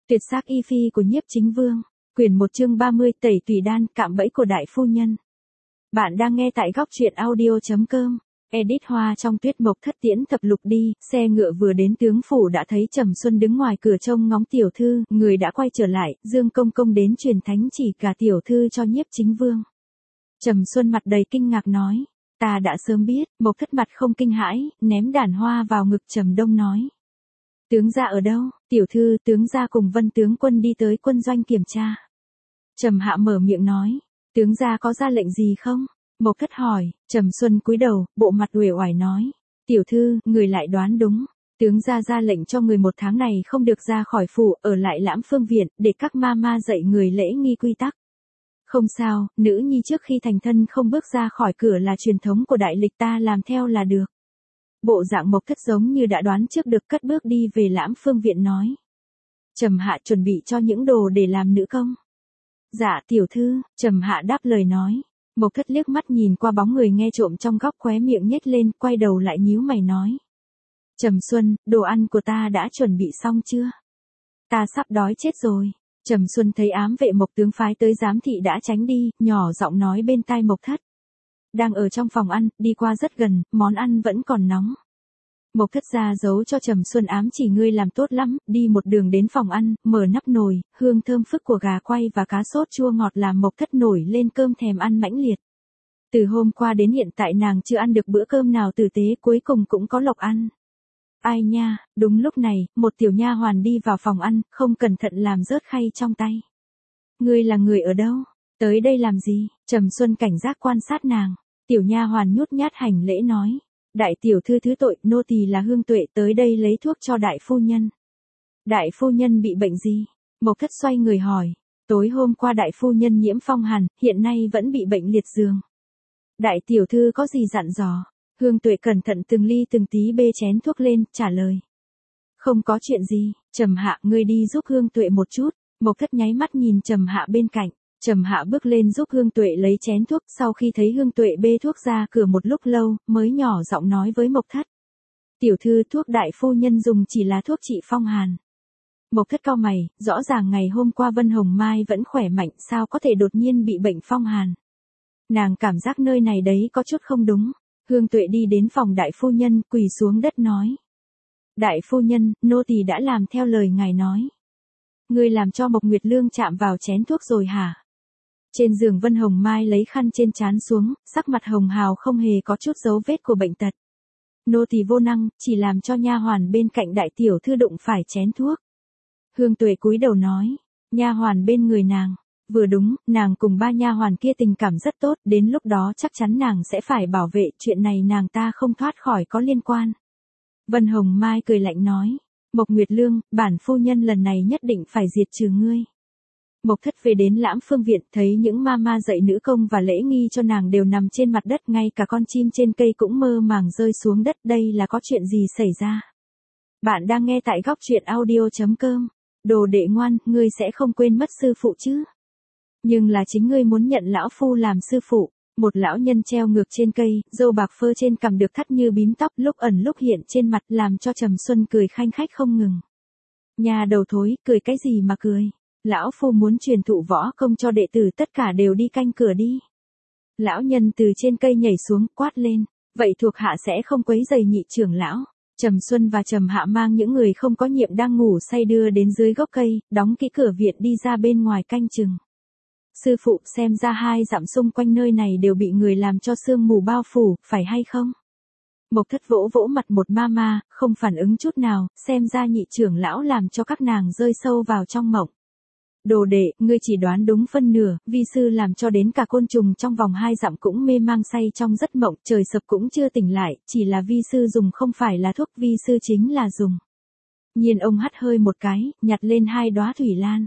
Tuyệt sắc y phi của Nhiếp Chính Vương. Quyển 1 chương 30 tẩy tùy đan cạm bẫy của đại phu nhân. Bạn đang nghe tại góc truyện audio.com. Edit Hoa trong Tuyết Mộc Thất tiễn thập lục đi, xe ngựa vừa đến tướng phủ đã thấy Trầm Xuân đứng ngoài cửa trông ngóng tiểu thư, người đã quay trở lại, Dương công công đến truyền thánh chỉ cả tiểu thư cho Nhiếp Chính Vương. Trầm Xuân mặt đầy kinh ngạc nói, ta đã sớm biết. Mộc Thất mặt không kinh hãi, ném đàn hoa vào ngực Trầm Đông nói. Tướng gia ở đâu? Tiểu thư, tướng gia cùng Vân tướng quân đi tới quân doanh kiểm tra. Trầm Hạ mở miệng nói, tướng gia có ra lệnh gì không? Mộc Thất hỏi. Trầm Xuân cúi đầu, bộ mặt uể oải nói, tiểu thư, người lại đoán đúng. Tướng gia ra lệnh cho người 1 tháng này không được ra khỏi phủ, ở lại Lãm Phương viện, để các ma ma dạy người lễ nghi quy tắc. Không sao, nữ nhi trước khi thành thân không bước ra khỏi cửa là truyền thống của đại lịch, ta làm theo là được. Bộ dạng Mộc Thất giống như đã đoán trước được, cất bước đi về Lãm Phương viện nói. Trầm Hạ chuẩn bị cho những đồ để làm nữ công. Dạ tiểu thư, Trầm Hạ đáp lời nói. Mộc Thất liếc mắt nhìn qua bóng người nghe trộm trong góc, khóe miệng nhếch lên, quay đầu lại nhíu mày nói. Trầm Xuân, đồ ăn của ta đã chuẩn bị xong chưa? Ta sắp đói chết rồi. Trầm Xuân thấy ám vệ Mộc tướng phái tới giám thị đã tránh đi, nhỏ giọng nói bên tai Mộc Thất. Đang ở trong phòng ăn, đi qua rất gần, món ăn vẫn còn nóng. Mộc Thất ra dấu cho Trầm Xuân ám chỉ, ngươi làm tốt lắm, đi một đường đến phòng ăn, mở nắp nồi, hương thơm phức của gà quay và cá sốt chua ngọt làm Mộc Thất nổi lên cơm thèm ăn mãnh liệt. Từ hôm qua đến hiện tại nàng chưa ăn được bữa cơm nào tử tế, cuối cùng cũng có lộc ăn. Ai nha, đúng lúc này, một tiểu nha hoàn đi vào phòng ăn, không cẩn thận làm rớt khay trong tay. Ngươi là người ở đâu? Tới đây làm gì? Trầm Xuân cảnh giác quan sát nàng. Tiểu nha hoàn nhút nhát hành lễ nói. Đại tiểu thư thứ tội, nô tỳ là Hương Tuệ, tới đây lấy thuốc cho đại phu nhân. Đại phu nhân bị bệnh gì? Mộc Thất xoay người hỏi. Tối hôm qua đại phu nhân nhiễm phong hàn, hiện nay vẫn bị bệnh liệt giường. Đại tiểu thư có gì dặn dò? Hương Tuệ cẩn thận từng ly từng tí bê chén thuốc lên, trả lời. Không có chuyện gì. Trầm Hạ, ngươi đi giúp Hương Tuệ một chút. Mộc Thất nháy mắt nhìn Trầm Hạ bên cạnh. Trầm Hạ bước lên giúp Hương Tuệ lấy chén thuốc, sau khi thấy Hương Tuệ bê thuốc ra cửa một lúc lâu, mới nhỏ giọng nói với Mộc Thất. Tiểu thư, thuốc đại phu nhân dùng chỉ là thuốc trị phong hàn. Mộc Thất cau mày, rõ ràng ngày hôm qua Vân Hồng Mai vẫn khỏe mạnh, sao có thể đột nhiên bị bệnh phong hàn. Nàng cảm giác nơi này đấy có chút không đúng. Hương Tuệ đi đến phòng đại phu nhân, quỳ xuống đất nói. Đại phu nhân, nô tỳ đã làm theo lời ngài nói. Ngươi làm cho Mộc Nguyệt Lương chạm vào chén thuốc rồi hả? Trên giường Vân Hồng Mai lấy khăn trên trán xuống, sắc mặt hồng hào không hề có chút dấu vết của bệnh tật. Nô tỳ vô năng, chỉ làm cho nha hoàn bên cạnh đại tiểu thư đụng phải chén thuốc. Hương Tuệ cúi đầu nói, nha hoàn bên người nàng. Vừa đúng, nàng cùng 3 nha hoàn kia tình cảm rất tốt, đến lúc đó chắc chắn nàng sẽ phải bảo vệ, chuyện này nàng ta không thoát khỏi có liên quan. Vân Hồng Mai cười lạnh nói, Mộc Nguyệt Lương, bản phu nhân lần này nhất định phải diệt trừ ngươi. Mộc Thất về đến Lãm Phương viện, thấy những ma ma dạy nữ công và lễ nghi cho nàng đều nằm trên mặt đất, ngay cả con chim trên cây cũng mơ màng rơi xuống đất, đây là có chuyện gì xảy ra? Bạn đang nghe tại góc truyện audio.com. Đồ đệ ngoan, ngươi sẽ không quên mất sư phụ chứ? Nhưng là chính ngươi muốn nhận lão phu làm sư phụ. Một lão nhân treo ngược trên cây, râu bạc phơ trên cằm được thắt như bím tóc, lúc ẩn lúc hiện trên mặt, làm cho Trầm Xuân cười khanh khách không ngừng. Nhà đầu thối, cười cái gì mà cười? Lão phu muốn truyền thụ võ công cho đệ tử, tất cả đều đi canh cửa đi. Lão nhân từ trên cây nhảy xuống, quát lên. Vậy thuộc hạ sẽ không quấy rầy nhị trưởng lão. Trầm Xuân và Trầm Hạ mang những người không có nhiệm đang ngủ say đưa đến dưới gốc cây, đóng kỹ cửa viện đi ra bên ngoài canh chừng. Sư phụ, xem ra 2 dặm xung quanh nơi này đều bị người làm cho sương mù bao phủ, phải hay không? Mộc Thất vỗ vỗ mặt một ma ma, không phản ứng chút nào, xem ra nhị trưởng lão làm cho các nàng rơi sâu vào trong mộng. Đồ đệ, ngươi chỉ đoán đúng phân nửa, vi sư làm cho đến cả côn trùng trong vòng 2 dặm cũng mê mang say trong giấc mộng, trời sập cũng chưa tỉnh lại, chỉ là vi sư dùng không phải là thuốc, vi sư chính là dùng. Nhiên ông hắt hơi một cái, nhặt lên 2 đóa thủy lan.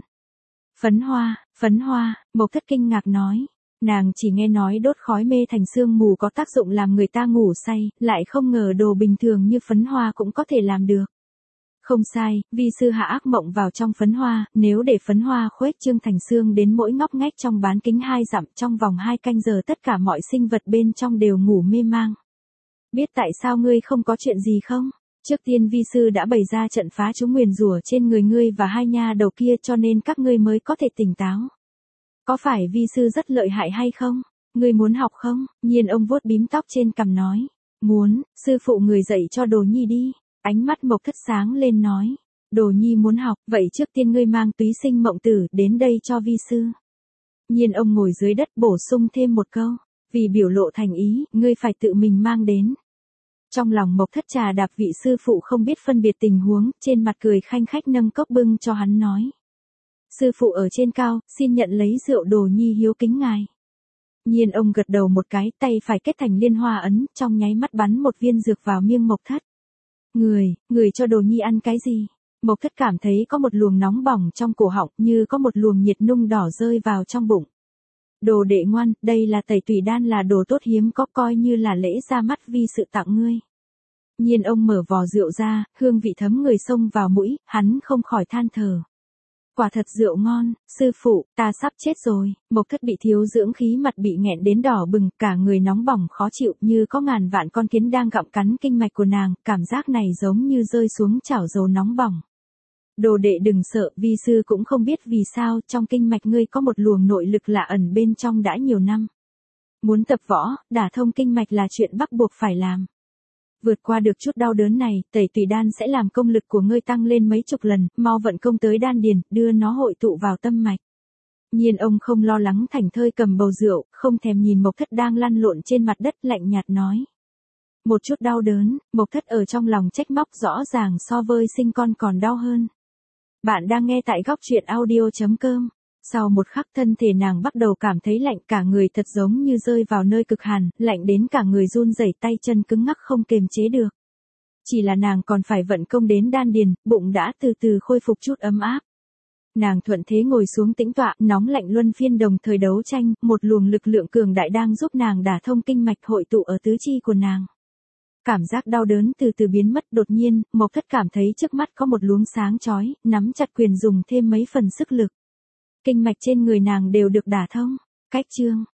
Phấn hoa, Mộc Thất kinh ngạc nói. Nàng chỉ nghe nói đốt khói mê thành sương mù có tác dụng làm người ta ngủ say, lại không ngờ đồ bình thường như phấn hoa cũng có thể làm được. Không sai, vi sư hạ ác mộng vào trong phấn hoa, nếu để phấn hoa khuếch trương thành xương đến mỗi ngóc ngách trong bán kính 2 dặm, trong vòng 2 canh giờ tất cả mọi sinh vật bên trong đều ngủ mê mang. Biết tại sao ngươi không có chuyện gì không? Trước tiên vi sư đã bày ra trận phá chúng nguyền rủa trên người ngươi và hai nha đầu kia cho nên các ngươi mới có thể tỉnh táo. Có phải vi sư rất lợi hại hay không? Ngươi muốn học không? Nhiên ông vuốt bím tóc trên cằm nói. Muốn, sư phụ người dạy cho Đồ Nhi đi. Ánh mắt Mộc Thất sáng lên nói. Đồ Nhi muốn học, vậy trước tiên ngươi mang túy sinh mộng tử đến đây cho vi sư. Nhiên ông ngồi dưới đất bổ sung thêm một câu. Vì biểu lộ thành ý, ngươi phải tự mình mang đến. Trong lòng Mộc Thất trà đạp vị sư phụ không biết phân biệt tình huống, trên mặt cười khanh khách nâng cốc bưng cho hắn nói. Sư phụ ở trên cao, xin nhận lấy rượu Đồ Nhi hiếu kính ngài. Nhiên ông gật đầu một cái, tay phải kết thành liên hoa ấn, trong nháy mắt bắn một viên dược vào miệng Mộc Thất. Người cho Đồ Nhi ăn cái gì? Mộc Thất cảm thấy có một luồng nóng bỏng trong cổ họng, như có một luồng nhiệt nung đỏ rơi vào trong bụng. Đồ đệ ngoan, đây là tẩy tùy đan, là đồ tốt hiếm có, coi như là lễ ra mắt vi sự tặng ngươi. Nhiên ông mở vò rượu ra, hương vị thấm người xông vào mũi, hắn không khỏi than thở. Quả thật rượu ngon, sư phụ, ta sắp chết rồi. Mộc Thất bị thiếu dưỡng khí, mặt bị nghẹn đến đỏ bừng, cả người nóng bỏng khó chịu, như có ngàn vạn con kiến đang gặm cắn kinh mạch của nàng, cảm giác này giống như rơi xuống chảo dầu nóng bỏng. Đồ đệ đừng sợ, vi sư cũng không biết vì sao trong kinh mạch ngươi có một luồng nội lực lạ ẩn bên trong đã nhiều năm. Muốn tập võ, đả thông kinh mạch là chuyện bắt buộc phải làm. Vượt qua được chút đau đớn này, tẩy tùy đan sẽ làm công lực của ngươi tăng lên mấy chục lần, mau vận công tới đan điền, đưa nó hội tụ vào tâm mạch. Nhiên ông không lo lắng, thảnh thơi cầm bầu rượu, không thèm nhìn Mộc Thất đang lăn lộn trên mặt đất, lạnh nhạt nói. Một chút đau đớn, Mộc Thất ở trong lòng trách móc, rõ ràng so với sinh con còn đau hơn. Bạn đang nghe tại góc truyện audio.com. Sau một khắc thân thể nàng bắt đầu cảm thấy lạnh, cả người thật giống như rơi vào nơi cực hàn, lạnh đến cả người run rẩy, tay chân cứng ngắc không kềm chế được. Chỉ là nàng còn phải vận công đến đan điền, bụng đã từ từ khôi phục chút ấm áp. Nàng thuận thế ngồi xuống tĩnh tọa, nóng lạnh luân phiên đồng thời đấu tranh, một luồng lực lượng cường đại đang giúp nàng đả thông kinh mạch hội tụ ở tứ chi của nàng. Cảm giác đau đớn từ từ biến mất, đột nhiên, Mộc Thất cảm thấy trước mắt có một luống sáng chói, nắm chặt quyền dùng thêm mấy phần sức lực. Kinh mạch trên người nàng đều được đả thông. Cách chương